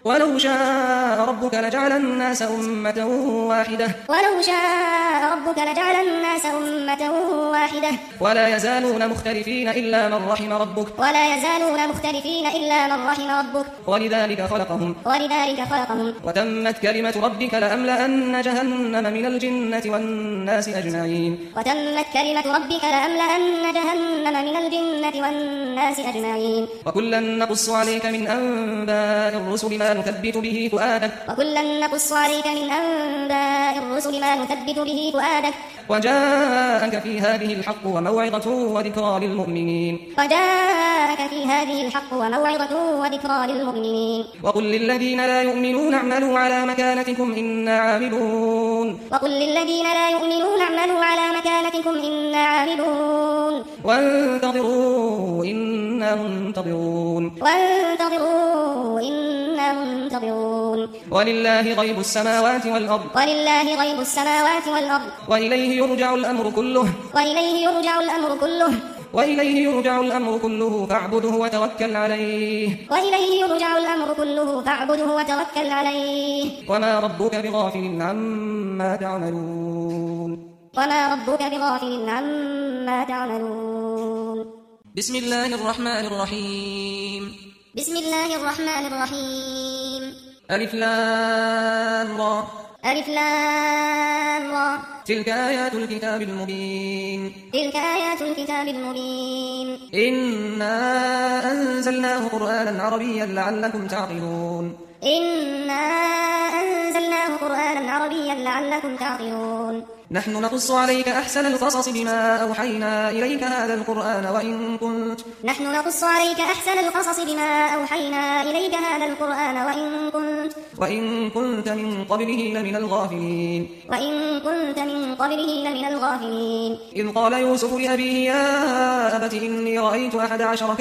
ولو شاء ربك لجعل الناس أمة واحدة ولو شاء ربك لجعل الناس أمة واحدة ولا يزالون مختلفين إلا من رحم ربك ولا يزالون مختلفين إلا من رحم ربك ولذلك خلقهم وتمت كلمة ربك لأملأن جهنم من الجنة والناس أجمعين وتمت كلمة ربك لأملأن جهنم من الجنة والناس أجمعين وكلا نقص عليك من أنباء الرسل ما نثبت به فؤادك وجاءك في هذه الحق وموعظة وذكرى للمؤمنين وقل للذين لا يؤمنون اعملوا على مكانتكم إنا عاملون وانتظروا إنا منتظرون ولله غيب السماوات والأرض وإليه يرجع الأمر كله فاعبده وتوكل عليه وما ربك بغافل عما تعملون بسم الله الرحمن الرحيم ألف لام را تلك آيات الكتاب المبين إنا أنزلناه قرآنا عربيا لعلكم تعقلون نحن نقص عليك أحسن القصص بما أوحينا إليك هذا القرآن وإن كنت من قبله لمن الغافلين إذ قال يوسف لأبيه يا أبت إني رأيت 11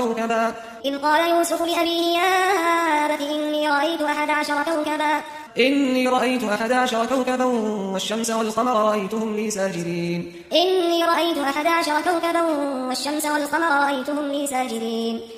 كوكبا والشمس والقمر رأيتهم لي ساجدين